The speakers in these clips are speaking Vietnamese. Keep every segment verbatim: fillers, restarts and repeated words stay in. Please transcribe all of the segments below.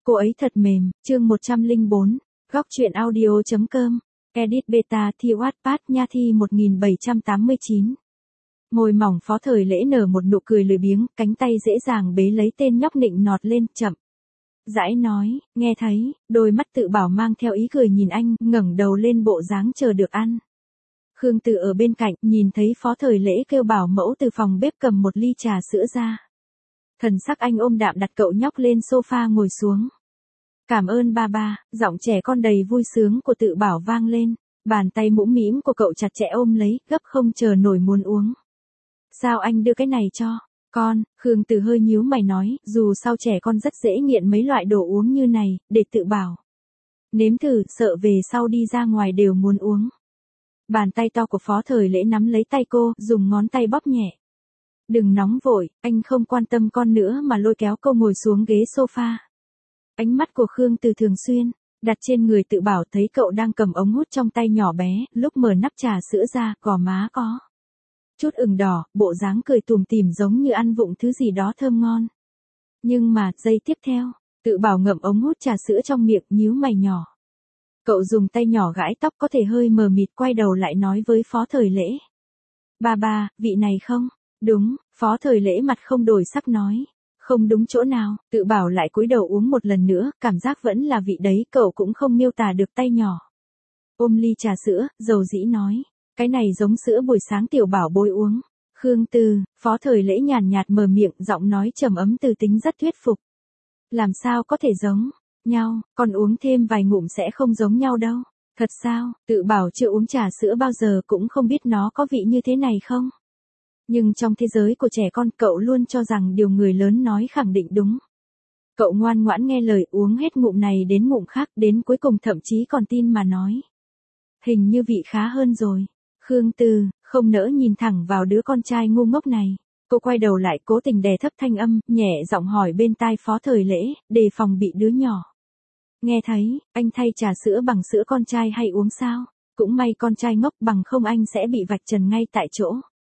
Cô ấy thật mềm, chương một trăm lẻ bốn, góc truyện audio.com, edit beta thi Wattpad nha thi một nghìn bảy trăm tám mươi chín. Môi mỏng Phó Thời Lễ nở một nụ cười lười biếng, cánh tay dễ dàng bế lấy tên nhóc nịnh nọt lên, chậm rãi nói, nghe thấy, đôi mắt Tự Bảo mang theo ý cười nhìn anh, ngẩng đầu lên bộ dáng chờ được ăn. Khương Từ ở bên cạnh, nhìn thấy Phó Thời Lễ kêu bảo mẫu từ phòng bếp cầm một ly trà sữa ra. Thần sắc anh ôm đạm đặt cậu nhóc lên sofa ngồi xuống. Cảm ơn ba ba, giọng trẻ con đầy vui sướng của Tự Bảo vang lên, bàn tay mũm mĩm của cậu chặt chẽ ôm lấy, gấp không chờ nổi muốn uống. Sao anh đưa cái này cho con? Khương Từ hơi nhíu mày nói, dù sao trẻ con rất dễ nghiện mấy loại đồ uống như này, để Tự Bảo nếm thử, sợ về sau đi ra ngoài đều muốn uống. Bàn tay to của Phó Thời Lễ nắm lấy tay cô, dùng ngón tay bóp nhẹ. Đừng nóng vội, anh không quan tâm con nữa mà lôi kéo cô ngồi xuống ghế sofa. Ánh mắt của Khương Từ thường xuyên đặt trên người Tự Bảo, thấy cậu đang cầm ống hút trong tay nhỏ bé, lúc mở nắp trà sữa ra, gò má có chút ửng đỏ, bộ dáng cười tủm tỉm giống như ăn vụng thứ gì đó thơm ngon. Nhưng mà, giây tiếp theo, Tự Bảo ngậm ống hút trà sữa trong miệng, nhíu mày nhỏ. Cậu dùng tay nhỏ gãi tóc có thể hơi mờ mịt, quay đầu lại nói với Phó Thời Lễ. Ba ba, vị này không? Đúng, Phó Thời Lễ mặt không đổi sắc nói. Không đúng chỗ nào, Tự Bảo lại cúi đầu uống một lần nữa, cảm giác vẫn là vị đấy, cậu cũng không miêu tả được, tay nhỏ ôm ly trà sữa, dầu dĩ nói. Cái này giống sữa buổi sáng tiểu bảo bối uống. Khương Từ, Phó Thời Lễ nhàn nhạt mở miệng, giọng nói trầm ấm từ tính rất thuyết phục. Làm sao có thể giống nhau, còn uống thêm vài ngụm sẽ không giống nhau đâu. Thật sao? Tự Bảo chưa uống trà sữa bao giờ, cũng không biết nó có vị như thế này không. Nhưng trong thế giới của trẻ con, cậu luôn cho rằng điều người lớn nói khẳng định đúng. Cậu ngoan ngoãn nghe lời, uống hết ngụm này đến ngụm khác, đến cuối cùng thậm chí còn tin mà nói. Hình như vị khá hơn rồi. Khương Từ, không nỡ nhìn thẳng vào đứa con trai ngu ngốc này. Cô quay đầu lại, cố tình đè thấp thanh âm, nhẹ giọng hỏi bên tai Phó Thời Lễ, đề phòng bị đứa nhỏ nghe thấy. Anh thay trà sữa bằng sữa con trai hay uống sao? Cũng may con trai ngốc, bằng không anh sẽ bị vạch trần ngay tại chỗ.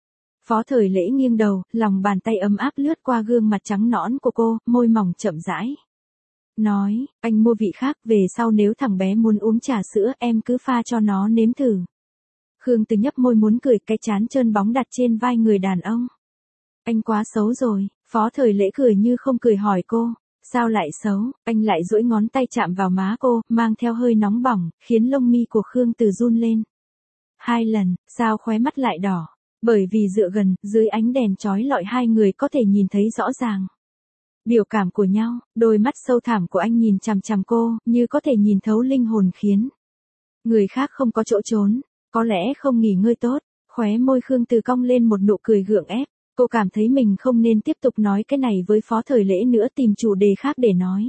Phó Thời Lễ nghiêng đầu, lòng bàn tay ấm áp lướt qua gương mặt trắng nõn của cô, môi mỏng chậm rãi nói, anh mua vị khác, về sau nếu thằng bé muốn uống trà sữa, em cứ pha cho nó nếm thử. Khương Từ nhấp môi muốn cười, cái trán trơn bóng đặt trên vai người đàn ông. Anh quá xấu rồi. Phó Thời Lễ cười như không cười hỏi cô, sao lại xấu? Anh lại duỗi ngón tay chạm vào má cô, mang theo hơi nóng bỏng, khiến lông mi của Khương Từ run lên. Hai lần, sao khóe mắt lại đỏ? Bởi vì dựa gần, dưới ánh đèn chói lọi hai người có thể nhìn thấy rõ ràng biểu cảm của nhau. Đôi mắt sâu thẳm của anh nhìn chằm chằm cô, như có thể nhìn thấu linh hồn, khiến người khác không có chỗ trốn. Có lẽ không nghỉ ngơi tốt. Khóe môi Khương Từ cong lên một nụ cười gượng ép. Cô cảm thấy mình không nên tiếp tục nói cái này với Phó Thời Lễ nữa, tìm chủ đề khác để nói.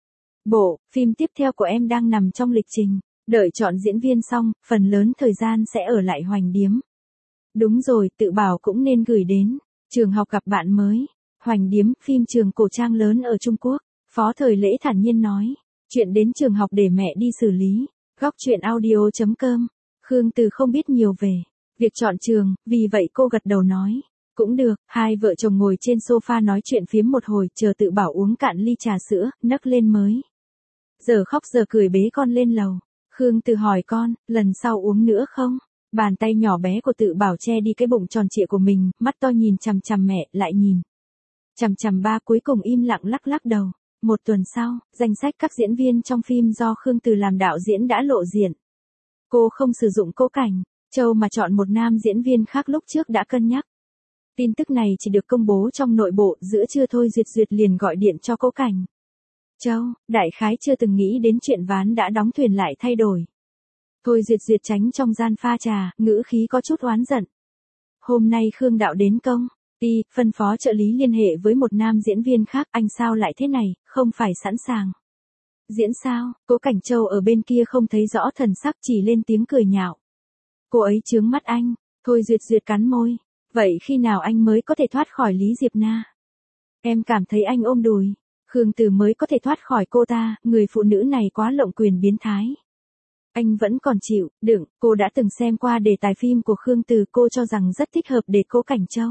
Bộ phim tiếp theo của em đang nằm trong lịch trình. Đợi chọn diễn viên xong, phần lớn thời gian sẽ ở lại Hoành Điếm. Đúng rồi, Tự Bảo cũng nên gửi đến trường học gặp bạn mới. Hoành Điếm, phim trường cổ trang lớn ở Trung Quốc. Phó Thời Lễ thản nhiên nói. Chuyện đến trường học để mẹ đi xử lý. Góc truyện audio.com. Khương Từ không biết nhiều về việc chọn trường, vì vậy cô gật đầu nói. Cũng được. Hai vợ chồng ngồi trên sofa nói chuyện phiếm một hồi, chờ Tự Bảo uống cạn ly trà sữa, nấc lên mới giờ khóc giờ cười bế con lên lầu. Khương Từ hỏi con, lần sau uống nữa không? Bàn tay nhỏ bé của Tự Bảo che đi cái bụng tròn trịa của mình, mắt to nhìn chằm chằm mẹ, lại nhìn chằm chằm ba, cuối cùng im lặng lắc lắc đầu. Một tuần sau, danh sách các diễn viên trong phim do Khương Từ làm đạo diễn đã lộ diện. Cô không sử dụng Cố Cảnh Châu mà chọn một nam diễn viên khác lúc trước đã cân nhắc. Tin tức này chỉ được công bố trong nội bộ, giữa trưa Thôi Duyệt Duyệt liền gọi điện cho Cố Cảnh Châu, đại khái chưa từng nghĩ đến chuyện ván đã đóng thuyền lại thay đổi. Thôi Duyệt Duyệt tránh trong gian pha trà, ngữ khí có chút oán giận. Hôm nay Khương đạo đến công ty, phân phó trợ lý liên hệ với một nam diễn viên khác, anh sao lại thế này, không phải sẵn sàng diễn sao? Cố Cảnh Châu ở bên kia không thấy rõ thần sắc, chỉ lên tiếng cười nhạo. Cô ấy chướng mắt anh. Thôi Duyệt Duyệt cắn môi. Vậy khi nào anh mới có thể thoát khỏi Lý Diệp Na? Em cảm thấy anh ôm đùi Khương Từ mới có thể thoát khỏi cô ta, người phụ nữ này quá lộng quyền biến thái. Anh vẫn còn chịu đựng. Cô đã từng xem qua đề tài phim của Khương Từ, cô cho rằng rất thích hợp để Cố Cảnh Châu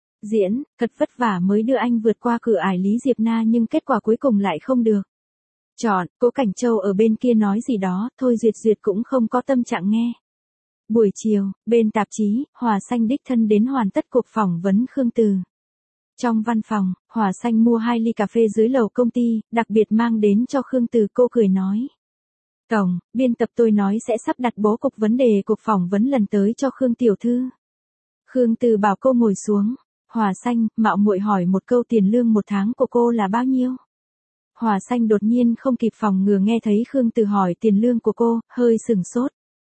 diễn, thật vất vả mới đưa anh vượt qua cửa ải Lý Diệp Na, nhưng kết quả cuối cùng lại không được. Chọn, Cố Cảnh Châu ở bên kia nói gì đó, Thôi Duyệt Duyệt cũng không có tâm trạng nghe. Buổi chiều, bên tạp chí, Hòa Xanh đích thân đến hoàn tất cuộc phỏng vấn Khương Từ. Trong văn phòng, Hòa Xanh mua hai ly cà phê dưới lầu công ty, đặc biệt mang đến cho Khương Từ. Cô cười nói. Tổng, biên tập tôi nói sẽ sắp đặt bố cục vấn đề cuộc phỏng vấn lần tới cho Khương tiểu thư. Khương Từ bảo cô ngồi xuống. Hòa Xanh, mạo muội hỏi một câu, tiền lương một tháng của cô là bao nhiêu? Hòa Xanh đột nhiên không kịp phòng ngừa nghe thấy Khương Từ hỏi tiền lương của cô, hơi sừng sốt.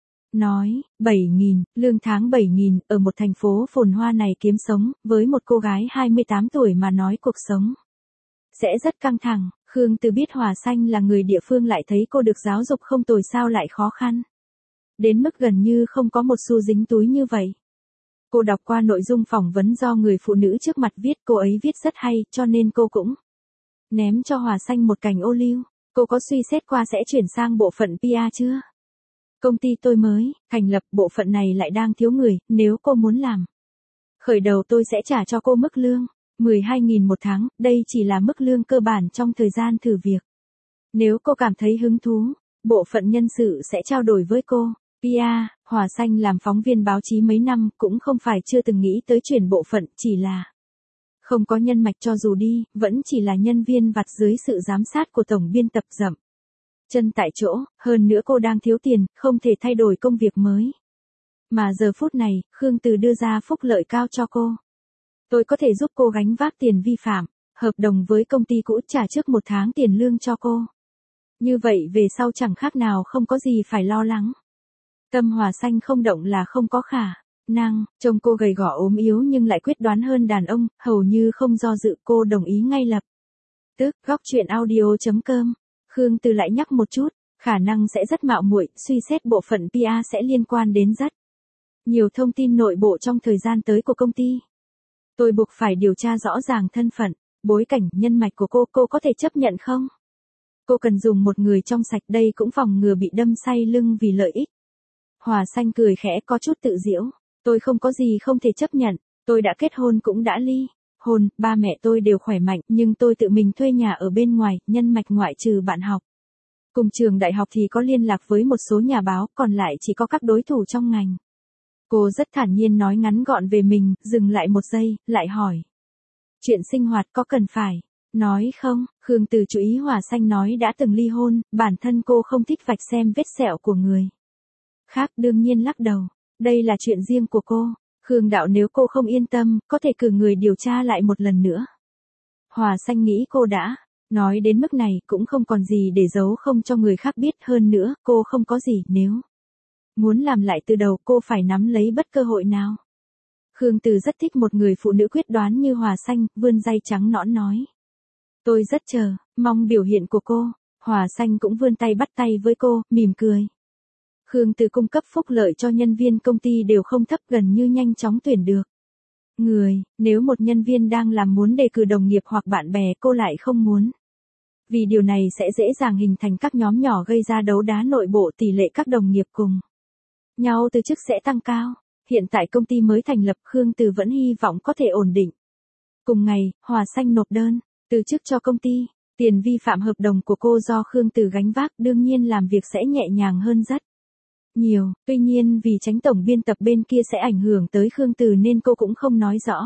Nói, bảy nghìn, lương tháng bảy nghìn, ở một thành phố phồn hoa này kiếm sống, với một cô gái hai mươi tám tuổi mà nói cuộc sống sẽ rất căng thẳng. Khương Từ biết Hòa Xanh là người địa phương, lại thấy cô được giáo dục không tồi, sao lại khó khăn. Đến mức gần như không có một xu dính túi như vậy. Cô đọc qua nội dung phỏng vấn do người phụ nữ trước mặt viết, cô ấy viết rất hay, cho nên cô cũng ném cho Hòa Xanh một cành ô liu. Cô có suy xét qua sẽ chuyển sang bộ phận pê e chưa? Công ty tôi mới thành lập, bộ phận này lại đang thiếu người, nếu cô muốn làm khởi đầu tôi sẽ trả cho cô mức lương mười hai nghìn một tháng, đây chỉ là mức lương cơ bản trong thời gian thử việc. Nếu cô cảm thấy hứng thú, bộ phận nhân sự sẽ trao đổi với cô. pê e, Hòa Xanh làm phóng viên báo chí mấy năm, cũng không phải chưa từng nghĩ tới chuyển bộ phận, chỉ là không có nhân mạch, cho dù đi, vẫn chỉ là nhân viên vặt dưới sự giám sát của tổng biên tập, dậm chân tại chỗ. Hơn nữa cô đang thiếu tiền, không thể thay đổi công việc mới. Mà giờ phút này, Khương Từ đưa ra phúc lợi cao cho cô. Tôi có thể giúp cô gánh vác tiền vi phạm, hợp đồng với công ty cũ, trả trước một tháng tiền lương cho cô. Như vậy về sau chẳng khác nào không có gì phải lo lắng. Tâm Hòa Xanh không động là không có khả năng, trông cô gầy gò ốm yếu nhưng lại quyết đoán hơn đàn ông, hầu như không do dự, cô đồng ý ngay lập tức. Góc truyện audio.com. Khương Từ lại nhắc một chút, khả năng sẽ rất mạo muội, suy xét bộ phận pê e sẽ liên quan đến rất nhiều thông tin nội bộ trong thời gian tới của công ty. Tôi buộc phải điều tra rõ ràng thân phận, bối cảnh, nhân mạch của cô, cô có thể chấp nhận không? Cô cần dùng một người trong sạch, đây cũng phòng ngừa bị đâm say lưng vì lợi ích. Hòa Xanh cười khẽ, có chút tự giễu. Tôi không có gì không thể chấp nhận, tôi đã kết hôn cũng đã ly hôn, ba mẹ tôi đều khỏe mạnh, nhưng tôi tự mình thuê nhà ở bên ngoài, nhân mạch ngoại trừ bạn học cùng trường đại học thì có liên lạc với một số nhà báo, còn lại chỉ có các đối thủ trong ngành. Cô rất thản nhiên nói ngắn gọn về mình, dừng lại một giây, lại hỏi. Chuyện sinh hoạt có cần phải nói không? Khương Từ chú ý Hòa Xanh nói đã từng ly hôn, bản thân cô không thích vạch xem vết sẹo của người khác, đương nhiên lắc đầu. Đây là chuyện riêng của cô. Khương đạo, nếu cô không yên tâm, có thể cử người điều tra lại một lần nữa. Hòa Xanh nghĩ cô đã nói đến mức này, cũng không còn gì để giấu không cho người khác biết, hơn nữa, cô không có gì, nếu muốn làm lại từ đầu, cô phải nắm lấy bất cơ hội nào. Khương Từ rất thích một người phụ nữ quyết đoán như Hòa Xanh, vươn tay trắng nõn nói. Tôi rất chờ, mong biểu hiện của cô. Hòa Xanh cũng vươn tay bắt tay với cô, mỉm cười. Khương Từ cung cấp phúc lợi cho nhân viên công ty đều không thấp, gần như nhanh chóng tuyển được người. Nếu một nhân viên đang làm muốn đề cử đồng nghiệp hoặc bạn bè, cô lại không muốn. Vì điều này sẽ dễ dàng hình thành các nhóm nhỏ, gây ra đấu đá nội bộ, tỷ lệ các đồng nghiệp cùng nhau từ chức sẽ tăng cao. Hiện tại công ty mới thành lập, Khương Từ vẫn hy vọng có thể ổn định. Cùng ngày, Hòa Xanh nộp đơn từ chức cho công ty. Tiền vi phạm hợp đồng của cô do Khương Từ gánh vác, đương nhiên làm việc sẽ nhẹ nhàng hơn rất nhiều. Tuy nhiên vì tránh tổng biên tập bên kia sẽ ảnh hưởng tới Khương Từ nên cô cũng không nói rõ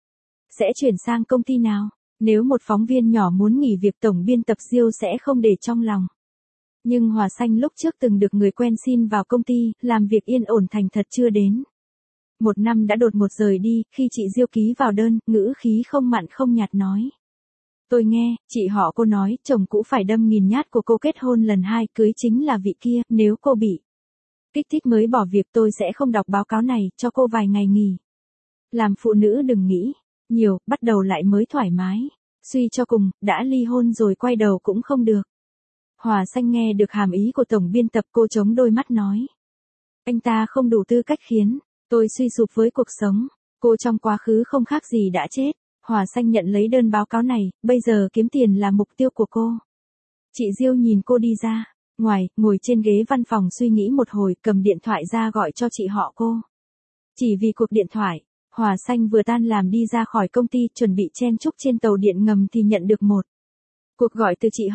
sẽ chuyển sang công ty nào. Nếu một phóng viên nhỏ muốn nghỉ việc, tổng biên tập Diêu sẽ không để trong lòng. Nhưng Hòa Xanh lúc trước từng được người quen xin vào công ty, làm việc yên ổn thành thật chưa đến một năm đã đột ngột rời đi. Khi chị Diêu ký vào đơn, ngữ khí không mặn không nhạt nói. Tôi nghe, chị họ cô nói, chồng cũ phải đâm nghìn nhát của cô, kết hôn lần hai, cưới chính là vị kia, nếu cô bị kích thích mới bỏ việc, tôi sẽ không đọc báo cáo này, cho cô vài ngày nghỉ. Làm phụ nữ đừng nghĩ nhiều, bắt đầu lại mới thoải mái. Suy cho cùng, đã ly hôn rồi quay đầu cũng không được. Hòa Xanh nghe được hàm ý của tổng biên tập, cô chống đôi mắt nói. Anh ta không đủ tư cách khiến tôi suy sụp với cuộc sống. Cô trong quá khứ không khác gì đã chết. Hòa Xanh nhận lấy đơn báo cáo này, bây giờ kiếm tiền là mục tiêu của cô. Chị Diêu nhìn cô đi ra ngoài, ngồi trên ghế văn phòng suy nghĩ một hồi, cầm điện thoại ra gọi cho chị họ cô. Chỉ vì cuộc điện thoại, Hòa Xanh vừa tan làm đi ra khỏi công ty, chuẩn bị chen chúc trên tàu điện ngầm thì nhận được một cuộc gọi từ chị họ.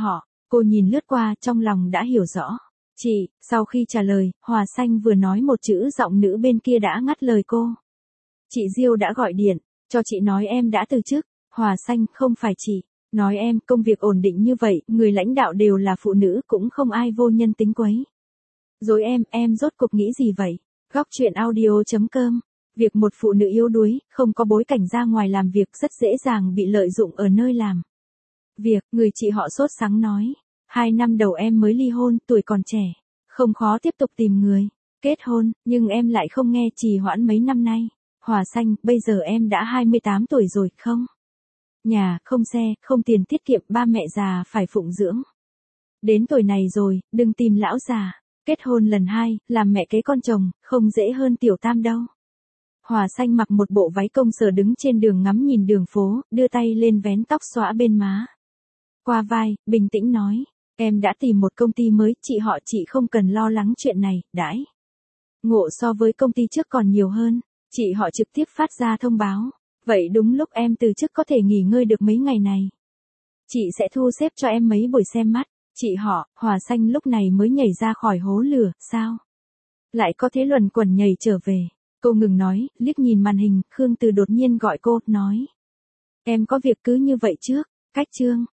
Cô nhìn lướt qua trong lòng đã hiểu rõ. Chị, sau khi trả lời, Hòa Xanh vừa nói một chữ giọng nữ bên kia đã ngắt lời cô. Chị Diêu đã gọi điện, cho chị nói em đã từ chức. Hòa Xanh, không phải chị. Nói em, công việc ổn định như vậy, người lãnh đạo đều là phụ nữ cũng không ai vô nhân tính quấy. Dối em, em rốt cuộc nghĩ gì vậy? Góc chuyện audio chấm com. Việc một phụ nữ yếu đuối, không có bối cảnh ra ngoài làm việc rất dễ dàng bị lợi dụng ở nơi làm việc, người chị họ sốt sắng nói. Hai năm đầu em mới ly hôn, tuổi còn trẻ. Không khó tiếp tục tìm người. Kết hôn, nhưng em lại không nghe trì hoãn mấy năm nay. Hòa Xanh, bây giờ em đã hai mươi tám tuổi rồi, không nhà, không xe, không tiền tiết kiệm, ba mẹ già phải phụng dưỡng. Đến tuổi này rồi, đừng tìm lão già. Kết hôn lần hai, làm mẹ kế con chồng, không dễ hơn tiểu tam đâu. Hòa Xanh mặc một bộ váy công sở đứng trên đường ngắm nhìn đường phố, đưa tay lên vén tóc xõa bên má qua vai, bình tĩnh nói. Em đã tìm một công ty mới, chị họ chị không cần lo lắng chuyện này, đãi ngộ so với công ty trước còn nhiều hơn. Chị họ trực tiếp phát ra thông báo. Vậy đúng lúc em từ chức có thể nghỉ ngơi được mấy ngày này. Chị sẽ thu xếp cho em mấy buổi xem mắt. Chị họ, Hòa Xanh lúc này mới nhảy ra khỏi hố lửa, sao? Lại có thế luẩn quẩn nhảy trở về. Cô ngừng nói, liếc nhìn màn hình, Khương Từ đột nhiên gọi cô, nói. Em có việc cứ như vậy trước, cách chương.